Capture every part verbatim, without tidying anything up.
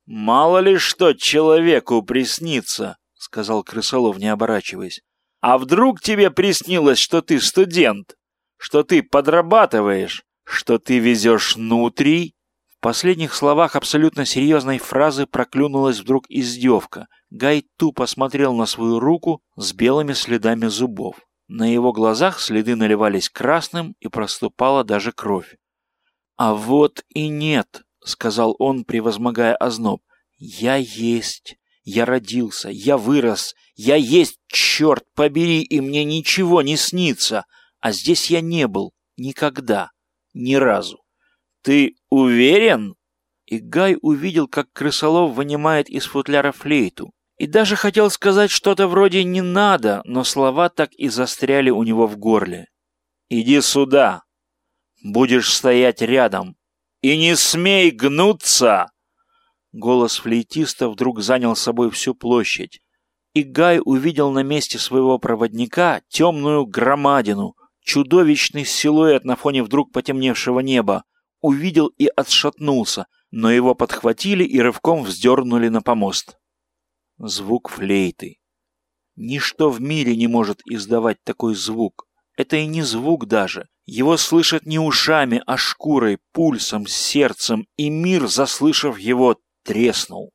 «Мало ли что человеку приснится», — сказал крысолов, не оборачиваясь. «А вдруг тебе приснилось, что ты студент, что ты подрабатываешь, что ты везешь нутрий?» В последних словах абсолютно серьезной фразы проклюнулась вдруг издевка. Гай тупо смотрел на свою руку с белыми следами зубов. На его глазах следы наливались красным, и проступала даже кровь. «А вот и нет», — сказал он, превозмогая озноб. «Я есть, я родился, я вырос, я есть, черт побери, и мне ничего не снится, а здесь я не был никогда, ни разу». «Ты уверен?» И Гай увидел, как крысолов вынимает из футляра флейту. И даже хотел сказать что-то вроде «не надо», но слова так и застряли у него в горле. «Иди сюда. Будешь стоять рядом. И не смей гнуться!» Голос флейтиста вдруг занял собой всю площадь. И Гай увидел на месте своего проводника темную громадину, чудовищный силуэт на фоне вдруг потемневшего неба. Увидел и отшатнулся, но его подхватили и рывком вздернули на помост. Звук флейты. Ничто в мире не может издавать такой звук. Это и не звук даже. Его слышат не ушами, а шкурой, пульсом, сердцем, и мир, заслышав его, треснул.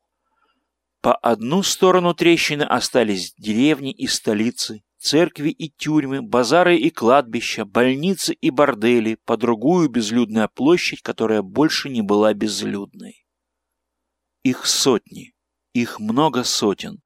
По одну сторону трещины остались деревни и столицы, церкви и тюрьмы, базары и кладбища, больницы и бордели, по другую безлюдная площадь, которая больше не была безлюдной. Их сотни, их много сотен.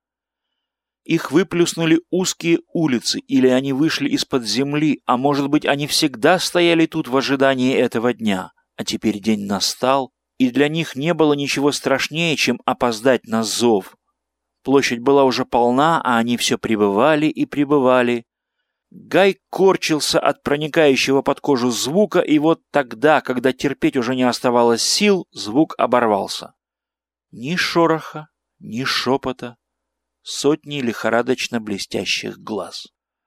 Их выплюснули узкие улицы, или они вышли из-под земли, а может быть, они всегда стояли тут в ожидании этого дня, а теперь день настал, и для них не было ничего страшнее, чем опоздать на зов. Площадь была уже полна, а они все прибывали и прибывали. Гай корчился от проникающего под кожу звука, и вот тогда, когда терпеть уже не оставалось сил, звук оборвался. Ни шороха, ни шепота, сотни лихорадочно блестящих глаз.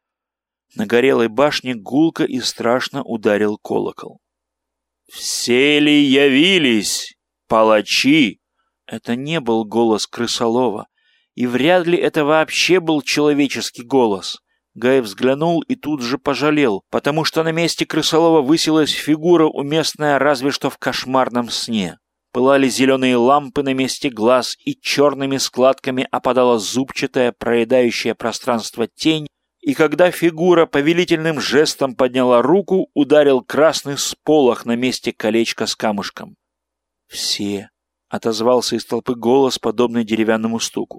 На горелой башне гулко и страшно ударил колокол. «Все ли явились, палачи?» Это не был голос крысолова. И вряд ли это вообще был человеческий голос. Гай взглянул и тут же пожалел, потому что на месте крысолова высилась фигура, уместная разве что в кошмарном сне. Пылали зеленые лампы на месте глаз, и черными складками опадала зубчатая, проедающая пространство тень, и когда фигура повелительным жестом подняла руку, ударил красный сполох на месте колечка с камушком. «Все», — отозвался из толпы голос, подобный деревянному стуку.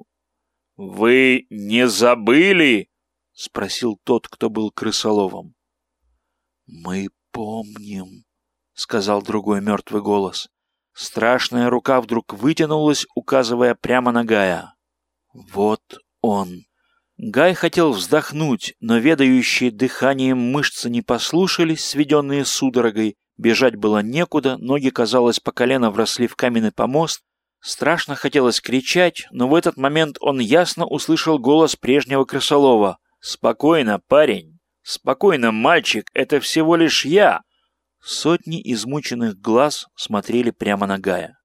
«Вы не забыли?» — спросил тот, кто был крысоловом. «Мы помним», — сказал другой мертвый голос. Страшная рука вдруг вытянулась, указывая прямо на Гая. «Вот он». Гай хотел вздохнуть, но ведающие дыханием мышцы не послушались, сведенные судорогой. Бежать было некуда, ноги, казалось, по колено вросли в каменный помост. Страшно хотелось кричать, но в этот момент он ясно услышал голос прежнего крысолова. «Спокойно, парень! Спокойно, мальчик! Это всего лишь я!» Сотни измученных глаз смотрели прямо на Гая.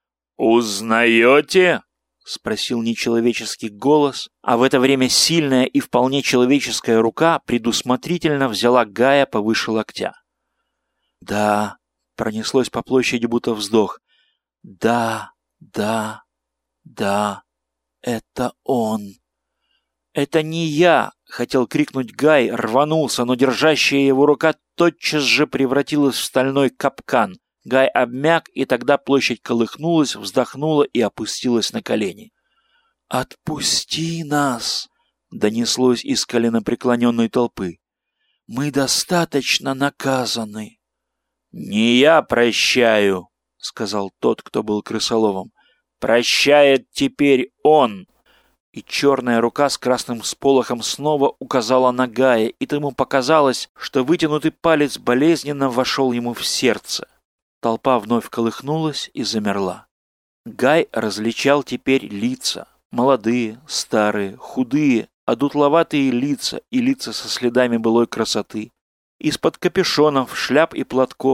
«Узнаете?» — спросил нечеловеческий голос, а в это время сильная и вполне человеческая рука предусмотрительно взяла Гая повыше локтя. «Да», — пронеслось по площади будто вздох, — «да». «Да, да, это он». «Это не я!» — хотел крикнуть Гай, рванулся, но держащая его рука тотчас же превратилась в стальной капкан. Гай обмяк, и тогда площадь колыхнулась, вздохнула и опустилась на колени. «Отпусти нас!» — донеслось из коленопреклоненной толпы. «Мы достаточно наказаны». «Не я прощаю!» — сказал тот, кто был крысоловом. «Прощает теперь он!» И черная рука с красным сполохом снова указала на Гая, и тому показалось, что вытянутый палец болезненно вошел ему в сердце. Толпа вновь колыхнулась и замерла. Гай различал теперь лица. Молодые, старые, худые, одутловатые лица и лица со следами былой красоты. Из-под капюшонов, шляп и платков,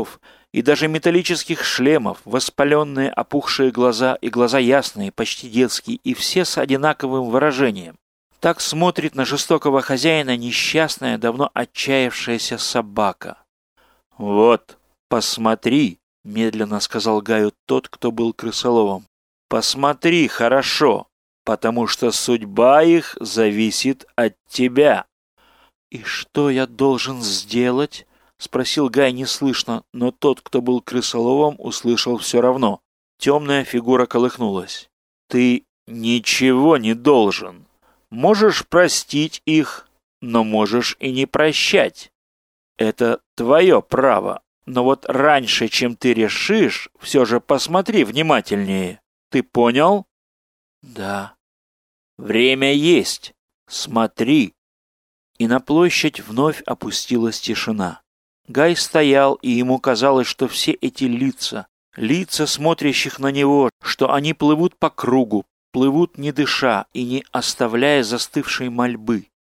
и даже металлических шлемов, воспаленные опухшие глаза и глаза ясные, почти детские, и все с одинаковым выражением. Так смотрит на жестокого хозяина несчастная, давно отчаявшаяся собака. «Вот, посмотри», — медленно сказал Гаю тот, кто был крысоловом. «Посмотри хорошо, потому что судьба их зависит от тебя». «И что я должен сделать?» — спросил Гай неслышно, но тот, кто был крысоловом, услышал все равно. Темная фигура колыхнулась. «Ты ничего не должен. Можешь простить их, но можешь и не прощать. Это твое право. Но вот раньше, чем ты решишь, все же посмотри внимательнее. Ты понял?» «Да». «Время есть. Смотри». И на площадь вновь опустилась тишина. Гай стоял, и ему казалось, что все эти лица, лица смотрящих на него, что они плывут по кругу, плывут не дыша и не оставляя застывшей мольбы.